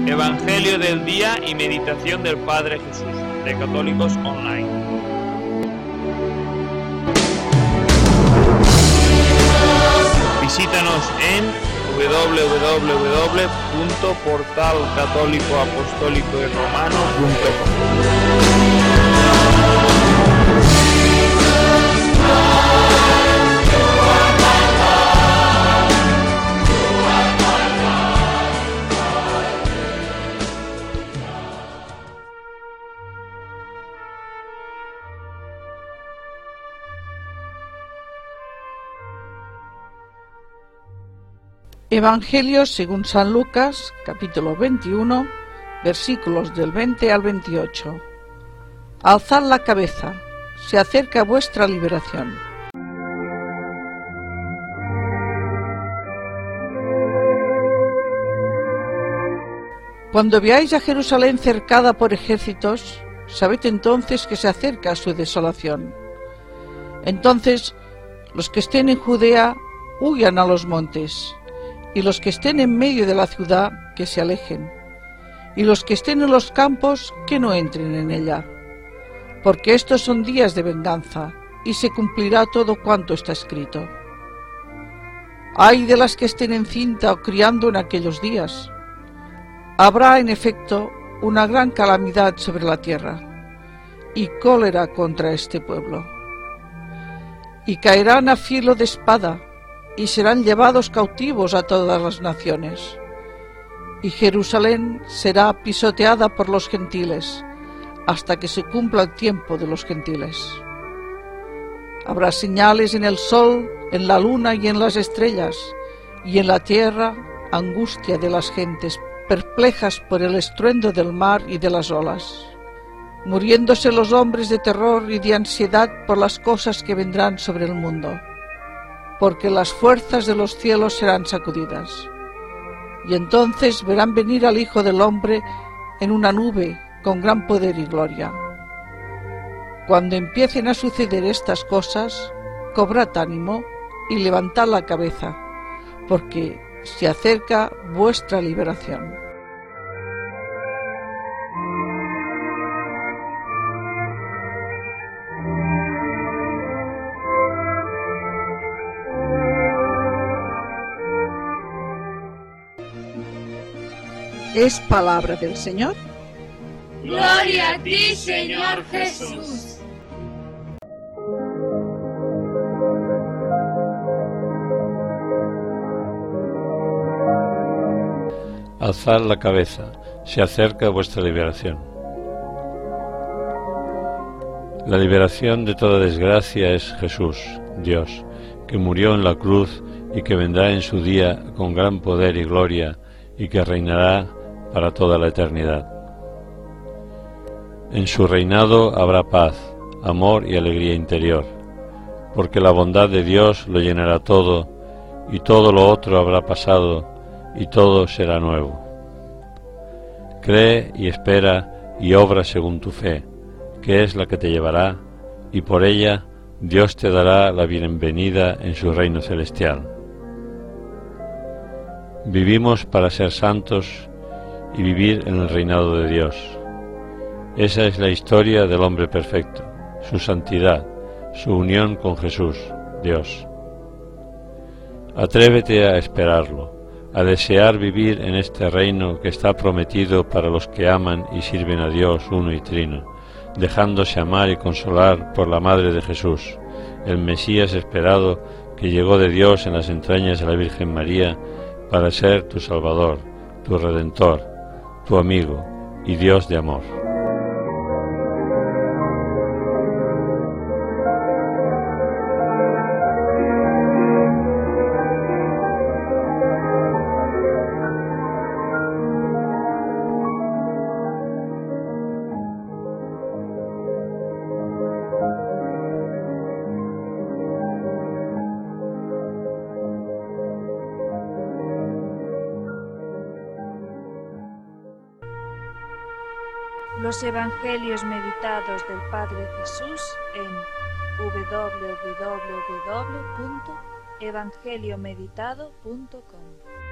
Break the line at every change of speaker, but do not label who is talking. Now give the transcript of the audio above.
Evangelio del día y meditación del Padre Jesús, de Católicos Online. Visítanos en www.portalcatólicoapostólicoyromano.com.
Evangelio según San Lucas, capítulo 21, versículos del 20 al 28. Alzad la cabeza, se acerca vuestra liberación. Cuando veáis a Jerusalén cercada por ejércitos, sabed entonces que se acerca su desolación. Entonces, los que estén en Judea, huyan a los montes, y los que estén en medio de la ciudad, que se alejen, y los que estén en los campos, que no entren en ella, porque estos son días de venganza, y se cumplirá todo cuanto está escrito. Ay de las que estén encinta o criando en aquellos días. Habrá, en efecto, una gran calamidad sobre la tierra, y cólera contra este pueblo. Y caerán a filo de espada, y serán llevados cautivos a todas las naciones. Y Jerusalén será pisoteada por los gentiles, hasta que se cumpla el tiempo de los gentiles. Habrá señales en el sol, en la luna y en las estrellas, y en la tierra angustia de las gentes, perplejas por el estruendo del mar y de las olas, muriéndose los hombres de terror y de ansiedad por las cosas que vendrán sobre el mundo, porque las fuerzas de los cielos serán sacudidas. Y entonces verán venir al Hijo del Hombre en una nube con gran poder y gloria. Cuando empiecen a suceder estas cosas, cobrad ánimo y levantad la cabeza, porque se acerca vuestra liberación. Es palabra del Señor.
Gloria a ti, Señor Jesús.
Alzad la cabeza, se acerca vuestra liberación. La liberación de toda desgracia es Jesús, Dios, que murió en la cruz y que vendrá en su día con gran poder y gloria y que reinará para toda la eternidad. En su reinado habrá paz, amor y alegría interior, porque la bondad de Dios lo llenará todo, y todo lo otro habrá pasado, y todo será nuevo. Cree y espera y obra según tu fe, que es la que te llevará, y por ella Dios te dará la bienvenida en su reino celestial. Vivimos para ser santos y vivir en el reinado de Dios. Esa es la historia del hombre perfecto, su santidad, su unión con Jesús, Dios. Atrévete a esperarlo, a desear vivir en este reino que está prometido para los que aman y sirven a Dios uno y trino, dejándose amar y consolar por la Madre de Jesús, el Mesías esperado que llegó de Dios en las entrañas de la Virgen María para ser tu Salvador, tu Redentor, tu amigo y Dios de amor.
Los Evangelios meditados del Padre Jesús en www.evangeliomeditado.com.